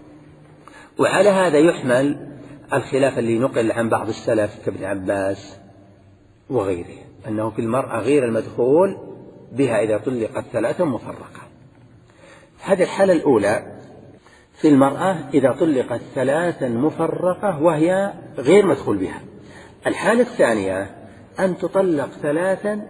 وعلى هذا يحمل الخلاف اللي نقل عن بعض السلف كابن عباس وغيره، أنه في المرأة غير المدخول بها إذا طلقت ثلاثا مفرقة. هذه الحالة الأولى في المرأة إذا طلقت ثلاثا مفرقة وهي غير مدخول بها. الحالة الثانية أن تطلق ثلاثا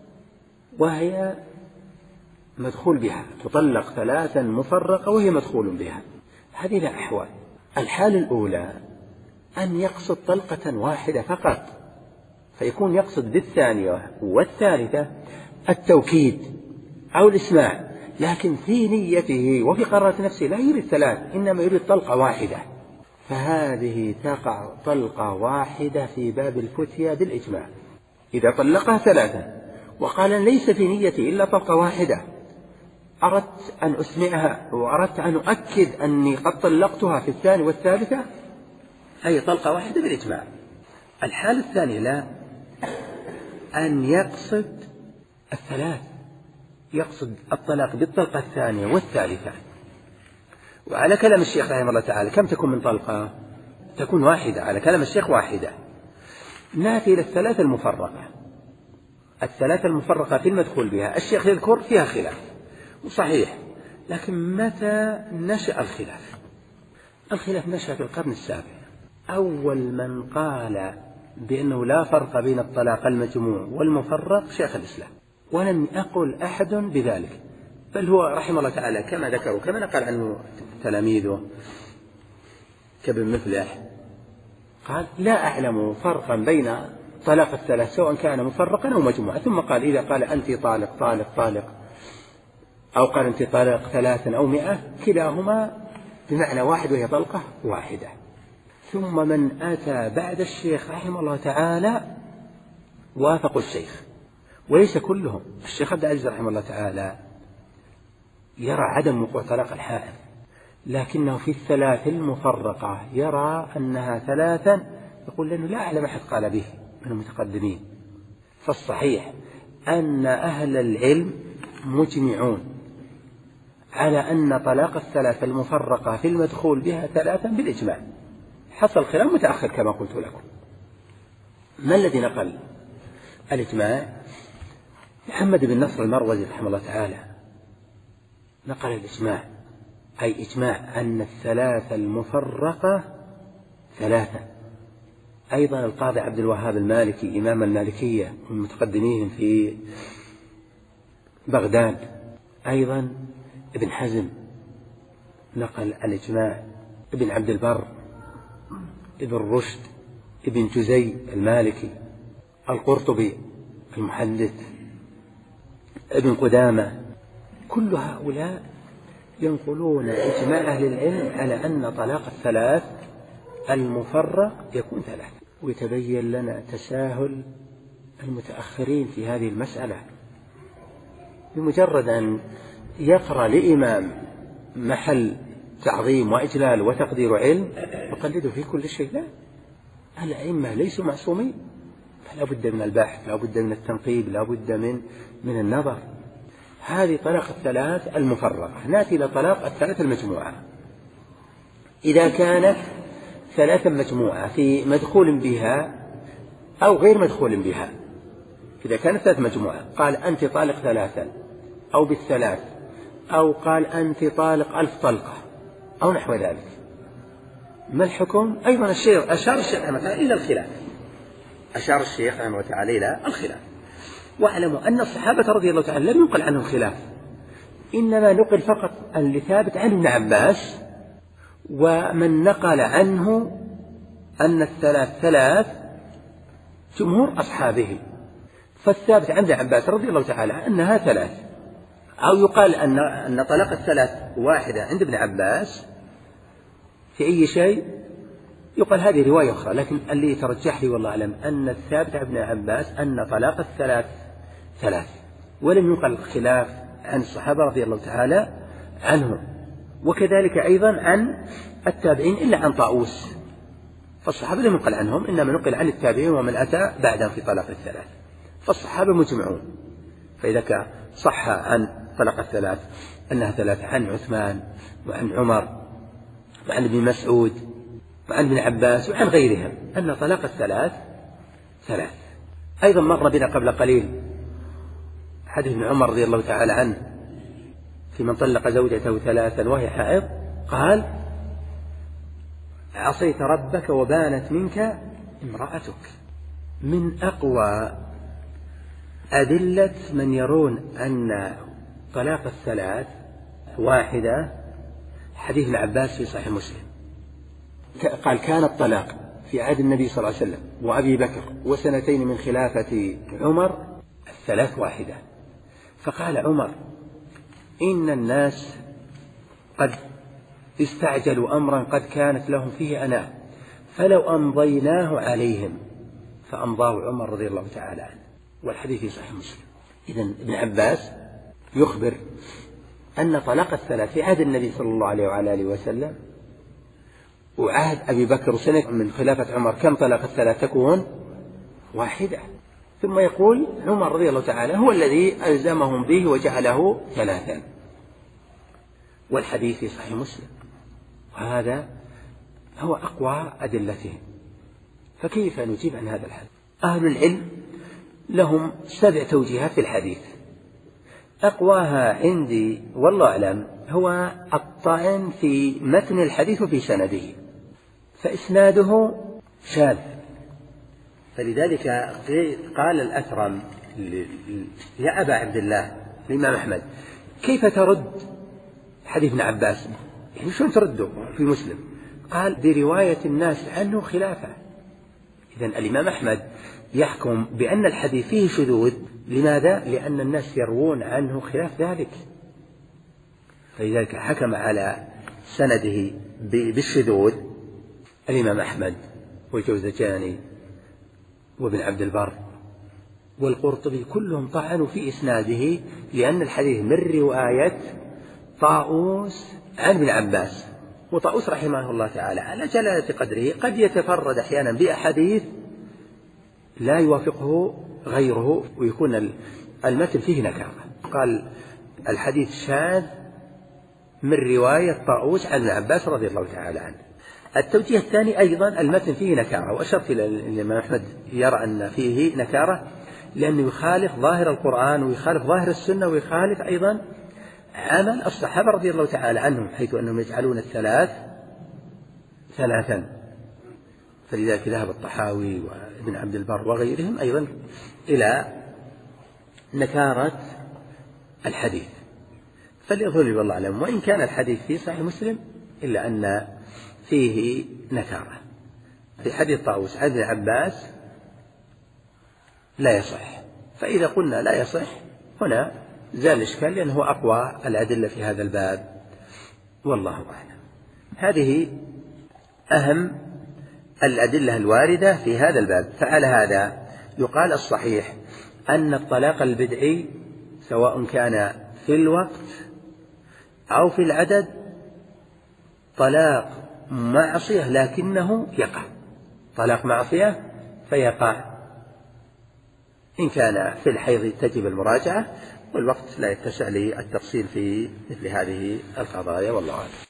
وهي مدخول بها، تطلق ثلاثا مفرقة وهي مدخول بها. هذه لا أحوال. الحالة الأولى أن يقصد طلقة واحدة فقط، فيكون يقصد بالثانية والثالثة التوكيد أو الإسماع، لكن في نيته وفي قرارة نفسه لا يريد ثلاث، إنما يريد طلقة واحدة، فهذه تقع طلقة واحدة في باب الفتية بالإجماع. إذا طلقها ثلاثة وقال ليس في نيتي إلا طلقة واحدة، أردت أن أسمعها وأردت أن أؤكد أني قد طلقتها في الثانية والثالثة، أي طلقة واحدة بالإجماع. الحالة الثانية لا، أن يقصد الثلاث، يقصد الطلاق بالطلقة الثانية والثالثة. وعلى كلام الشيخ رحمه الله تعالى كم تكون من طلقة؟ تكون واحدة، على كلام الشيخ واحدة. نأتي إلى الثلاثة المفرقة. الثلاثة المفرقة في المدخول بها الشيخ يذكر فيها خلاف وصحيح، لكن متى نشأ الخلاف؟ الخلاف نشأ في القرن السابع. أول من قال بأنه لا فرق بين الطلاق المجموع والمفرق شيخ الإسلام، ولم يقل أحد بذلك، بل هو رحمه الله تعالى كما ذكروا كما نقل عنه تلاميذه كابن مفلح قال لا أعلم فرقا بين طلاق الثلاث سواء كان مفرقا أو مجموعا. ثم قال إذا قال أنت طالق طالق طالق أو قال أنت طالق ثلاثا أو مئة كلاهما بمعنى واحد وهي طلقة واحدة. ثم من أتى بعد الشيخ رحمه الله تعالى وافقوا الشيخ، وليس كلهم. الشيخ عبد العزيز رحمه الله تعالى يرى عدم وقوع طلاق الحائض، لكنه في الثلاث المفرقة يرى أنها ثلاثا، يقول لأنه لا أعلم أحد قال به من المتقدمين. فالصحيح أن أهل العلم مجمعون على أن طلاق الثلاث المفرقة في المدخول بها ثلاثا بالإجماع. حصل خلاف متأخر كما قلت لكم. ما الذي نقل الإجماع؟ محمد بن نصر المروزي رحمه الله تعالى نقل الإجماع، أي إجماع أن الثلاث المفرقة ثلاثة. أيضا القاضي عبد الوهاب المالكي إمام المالكية من متقدميهم في بغداد، أيضا ابن حزم نقل الإجماع، ابن عبد البر، ابن رشد، ابن جزي المالكي، القرطبي المحدث، ابن قدامة، كل هؤلاء ينقلون إجماع أهل العلم على أن طلاق الثلاث المفرق يكون ثلاث. ويتبين لنا تساهل المتأخرين في هذه المسألة، بمجرد أن يقرأ لإمام محل تعظيم وإجلال وتقدير علم وقلده في كل شيء. لا، الأئمة ليسوا معصومين، فلا بد من البحث، لا بد من التنقيب، لا بد من من النظر. هذه طلاق الثلاث المفرقة. نأتي إلى طلاق الثلاث المجموعة. إذا كانت ثلاثا مجموعة في مدخول بها أو غير مدخول بها، إذا كانت ثلاث مجموعة قال أنت طالق ثلاثا أو بالثلاث، أو قال أنت طالق ألف طلقة أو نحو ذلك، ما الحكم؟ أيضا الشيخ أشار الشيخ رحمه الله إلى الخلاف، أشار الشيخ رحمه الله تعالى إلى الخلاف. واعلموا أن الصحابة رضي الله تعالى لم ينقل عنهم خلاف، إنما نقل فقط اللي ثابت عن ابن عباس، ومن نقل عنه أن الثلاث ثلاث جمهور أصحابه. فالثابت عن ابن عباس رضي الله تعالى أنها ثلاث، أو يقال أن أن طلاق الثلاث واحدة عند ابن عباس في أي شيء، يقال هذه رواية أخرى، لكن اللي يترجح لي والله أعلم أن الثابت عن ابن عباس أن طلاق الثلاث ثلاث، ولم ينقل الخلاف عن الصحابة رضي الله تعالى عنهم، وكذلك أيضا عن التابعين إلا عن طاووس. فالصحابة لم ينقل عنهم، إنما نقل عن التابعين ومن أتى بعدهم في طلاق الثلاث. فالصحابة مجمعون. فإذا كان صح عن طلاق الثلاث أنها ثلاثة عن عثمان وعن عمر وعن ابن مسعود وعن ابن عباس وعن غيرهم أن طلاق الثلاث ثلاث. أيضا مر بنا قبل قليل حديث ابن عمر رضي الله تعالى عنه في من طلق زوجته ثلاثا وهي حائض، قال عصيت ربك وبانت منك امرأتك. من أقوى أدلة من يرون أن طلاق الثلاث واحدة حديث ابن عباس في صحيح مسلم، قال كان الطلاق في عهد النبي صلى الله عليه وسلم وأبي بكر وسنتين من خلافة عمر الثلاث واحدة. فقال عمر إن الناس قد استعجلوا أمرا قد كانت لهم فيه أنا، فلو أمضيناه عليهم، فأمضاه عمر رضي الله تعالى عنه، والحديث في صحيح مسلم. إذن ابن عباس يخبر أن طلاق الثلاث في عهد النبي صلى الله عليه وعلى آله وسلم وعهد أبي بكر سنة من خلافة عمر كم طلاق الثلاث تكون؟ واحدة. ثم يقول عمر رضي الله تعالى هو الذي ألزمهم به وجعله ثلاثا، والحديث في صحيح مسلم، وهذا هو أقوى أدلتهم. فكيف نجيب عن هذا الحديث؟ أهل العلم لهم سبع توجيهات في الحديث، أقواها عندي والله أعلم هو الطعن في متن الحديث وفي سنده، فإسناده شاذ. فلذلك قال الأثرم يا أبا عبد الله الإمام أحمد كيف ترد حديث ابن عباس؟ يعني شلون ترده في مسلم؟ قال برواية الناس عنه خلافة. إذن الإمام أحمد يحكم بأن الحديث فيه شذوذ. لماذا؟ لأن الناس يروون عنه خلاف ذلك، فلذلك حكم على سنده بالشذوذ الإمام أحمد والجوزجاني وابن عبد البر والقرطبي، كلهم طعنوا في إسناده، لأن الحديث من رواية طاووس عن ابن عباس، وطاووس رحمه الله تعالى على جلالة قدره قد يتفرد أحيانا بأحاديث لا يوافقه غيره ويكون المتن فيه نكارة. قال الحديث شاذ من رواية طاووس عن ابن عباس رضي الله تعالى عنه. التوجيه الثاني أيضا المتن فيه نكارة، وأشرت إلى الإمام أحمد يرى أن فيه نكارة لأنه يخالف ظاهر القرآن ويخالف ظاهر السنة ويخالف أيضا عمل الصحابة رضي الله تعالى عنهم، حيث أنهم يجعلون الثلاث ثلاثا. فلذلك ذهب الطحاوي وابن عبد البر وغيرهم أيضا إلى نكارة الحديث. فليظل والله أعلم، وإن كان الحديث في صحيح مسلم إلا أن فيه نكارة. في حديث طاووس عن ابن عباس لا يصح، فإذا قلنا لا يصح هنا زال الإشكال، لأنه أقوى الأدلة في هذا الباب والله أعلم. هذه أهم الأدلة الواردة في هذا الباب. فعلى هذا يقال الصحيح أن الطلاق البدعي سواء كان في الوقت أو في العدد طلاق معصية، لكنه يقع طلاق معصية فيقع. إن كان في الحيض تجب المراجعة، والوقت لا يتسع للتفصيل في مثل هذه القضايا والله أعلم.